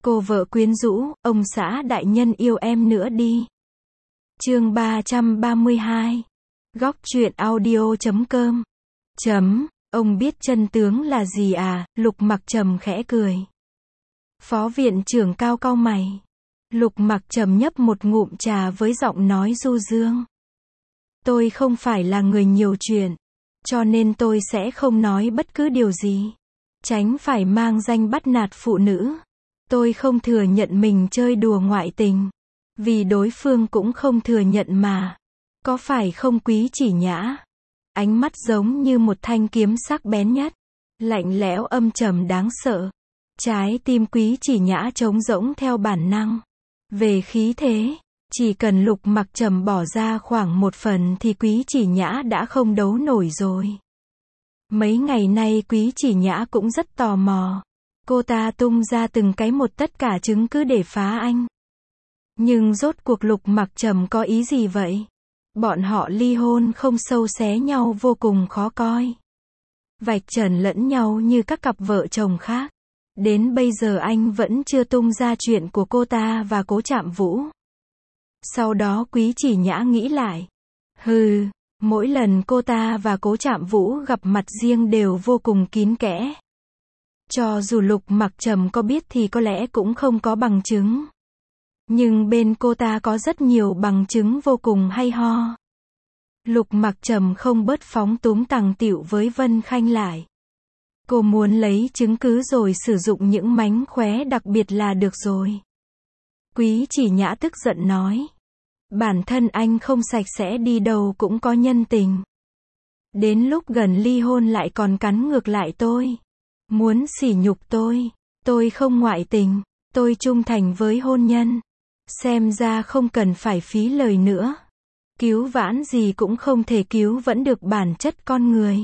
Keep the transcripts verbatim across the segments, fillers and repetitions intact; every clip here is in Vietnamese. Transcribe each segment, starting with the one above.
Cô vợ quyến rũ, ông xã đại nhân yêu em nữa đi. Chương ba trăm ba mươi hai. Góc truyện audio chấm com. Chấm, ông biết chân tướng là gì à? Lục Mặc Trầm khẽ cười. Phó viện trưởng cao cau mày. Lục Mặc Trầm nhấp một ngụm trà với giọng nói du dương. Tôi không phải là người nhiều chuyện, cho nên tôi sẽ không nói bất cứ điều gì. Tránh phải mang danh bắt nạt phụ nữ. Tôi không thừa nhận mình chơi đùa ngoại tình. Vì đối phương cũng không thừa nhận mà. Có phải không Quý Chỉ Nhã? Ánh mắt giống như một thanh kiếm sắc bén nhất. Lạnh lẽo âm trầm đáng sợ. Trái tim Quý Chỉ Nhã trống rỗng theo bản năng. Về khí thế, chỉ cần Lục Mặc Trầm bỏ ra khoảng một phần thì Quý Chỉ Nhã đã không đấu nổi rồi. Mấy ngày nay Quý Chỉ Nhã cũng rất tò mò. Cô ta tung ra từng cái một tất cả chứng cứ để phá anh. Nhưng rốt cuộc Lục Mặc Trầm có ý gì vậy? Bọn họ ly hôn không sâu xé nhau vô cùng khó coi. Vạch trần lẫn nhau như các cặp vợ chồng khác. Đến bây giờ anh vẫn chưa tung ra chuyện của cô ta và Cố Trạm Vũ. Sau đó Quý Chỉ Nhã nghĩ lại. Hừ, mỗi lần cô ta và Cố Trạm Vũ gặp mặt riêng đều vô cùng kín kẽ. Cho dù Lục Mặc Trầm có biết thì có lẽ cũng không có bằng chứng. Nhưng bên cô ta có rất nhiều bằng chứng vô cùng hay ho. Lục Mặc Trầm không bớt phóng túng tằng tịu với Vân Khanh lại. Cô muốn lấy chứng cứ rồi sử dụng những mánh khóe đặc biệt là được rồi. Quý Chỉ Nhã tức giận nói. Bản thân anh không sạch sẽ đi đâu cũng có nhân tình. Đến lúc gần ly hôn lại còn cắn ngược lại tôi. Muốn sỉ nhục tôi. Tôi không ngoại tình. Tôi trung thành với hôn nhân. Xem ra không cần phải phí lời nữa. Cứu vãn gì cũng không thể cứu vẫn được bản chất con người.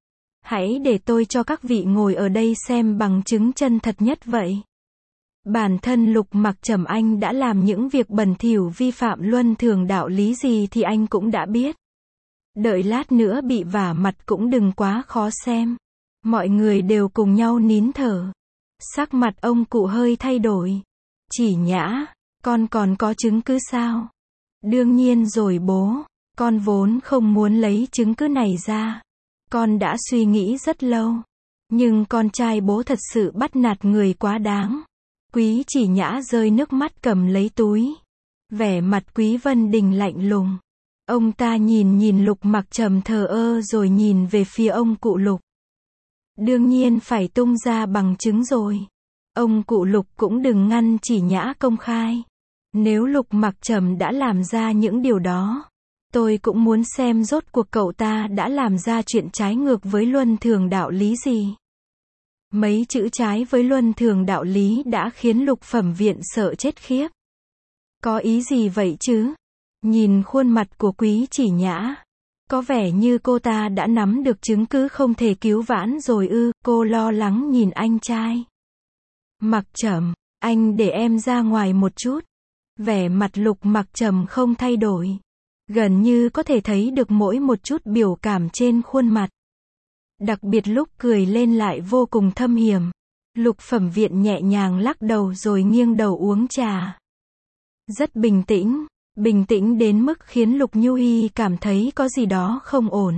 Hãy để tôi cho các vị ngồi ở đây xem bằng chứng chân thật nhất vậy. Bản thân Lục Mặc Trầm anh đã làm những việc bẩn thỉu vi phạm luân thường đạo lý gì thì anh cũng đã biết. Đợi lát nữa bị vả mặt cũng đừng quá khó xem. Mọi người đều cùng nhau nín thở. Sắc mặt ông cụ hơi thay đổi. Chỉ Nhã, con còn có chứng cứ sao? Đương nhiên rồi bố, con vốn không muốn lấy chứng cứ này ra. Con đã suy nghĩ rất lâu. Nhưng con trai bố thật sự bắt nạt người quá đáng. Quý Chỉ Nhã rơi nước mắt cầm lấy túi. Vẻ mặt Quý Vân Đình lạnh lùng. Ông ta nhìn nhìn Lục Mặc Trầm thờ ơ rồi nhìn về phía ông cụ Lục. Đương nhiên phải tung ra bằng chứng rồi. Ông cụ Lục cũng đừng ngăn Chỉ Nhã công khai. Nếu Lục Mặc Trầm đã làm ra những điều đó, tôi cũng muốn xem rốt cuộc cậu ta đã làm ra chuyện trái ngược với luân thường đạo lý gì. Mấy chữ trái với luân thường đạo lý đã khiến Lục Phẩm Viện sợ chết khiếp. Có ý gì vậy chứ? Nhìn khuôn mặt của Quý Chỉ Nhã, có vẻ như cô ta đã nắm được chứng cứ không thể cứu vãn rồi ư? Cô lo lắng nhìn anh trai. Mặc Trầm, anh để em ra ngoài một chút. Vẻ mặt Lục Mặc Trầm không thay đổi. Gần như có thể thấy được mỗi một chút biểu cảm trên khuôn mặt. Đặc biệt lúc cười lên lại vô cùng thâm hiểm. Lục Phẩm Viện nhẹ nhàng lắc đầu rồi nghiêng đầu uống trà. Rất bình tĩnh, bình tĩnh đến mức khiến Lục Nhu Hi cảm thấy có gì đó không ổn.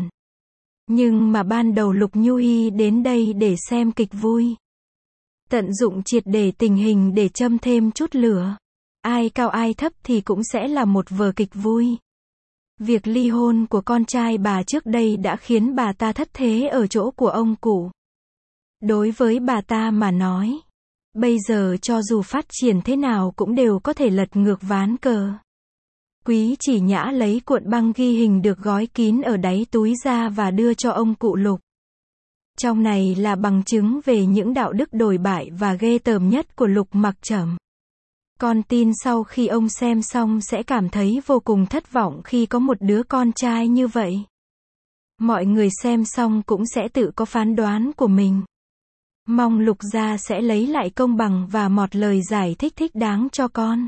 Nhưng mà ban đầu Lục Nhu Hi đến đây để xem kịch vui. Tận dụng triệt để tình hình để châm thêm chút lửa. Ai cao ai thấp thì cũng sẽ là một vở kịch vui. Việc ly hôn của con trai bà trước đây đã khiến bà ta thất thế ở chỗ của ông cụ. Đối với bà ta mà nói, bây giờ cho dù phát triển thế nào cũng đều có thể lật ngược ván cờ. Quý Chỉ Nhã lấy cuộn băng ghi hình được gói kín ở đáy túi ra và đưa cho ông cụ Lục. Trong này là bằng chứng về những đạo đức đồi bại và ghê tởm nhất của Lục Mặc Trầm. Con tin sau khi ông xem xong sẽ cảm thấy vô cùng thất vọng khi có một đứa con trai như vậy. Mọi người xem xong cũng sẽ tự có phán đoán của mình. Mong Lục gia sẽ lấy lại công bằng và một lời giải thích thích đáng cho con.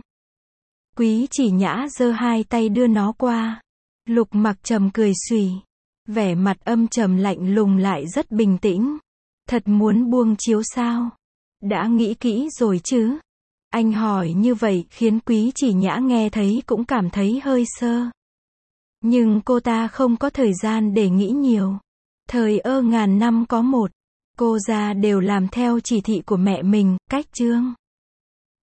Quý Chỉ Nhã giơ hai tay đưa nó qua. Lục Mặc Trầm cười xùy. Vẻ mặt âm trầm lạnh lùng lại rất bình tĩnh. Thật muốn buông chiếu sao? Đã nghĩ kỹ rồi chứ? Anh hỏi như vậy khiến Quý Chỉ Nhã nghe thấy cũng cảm thấy hơi sơ. Nhưng cô ta không có thời gian để nghĩ nhiều. Thời ơ ngàn năm có một, cô ra đều làm theo chỉ thị của mẹ mình, cách chương.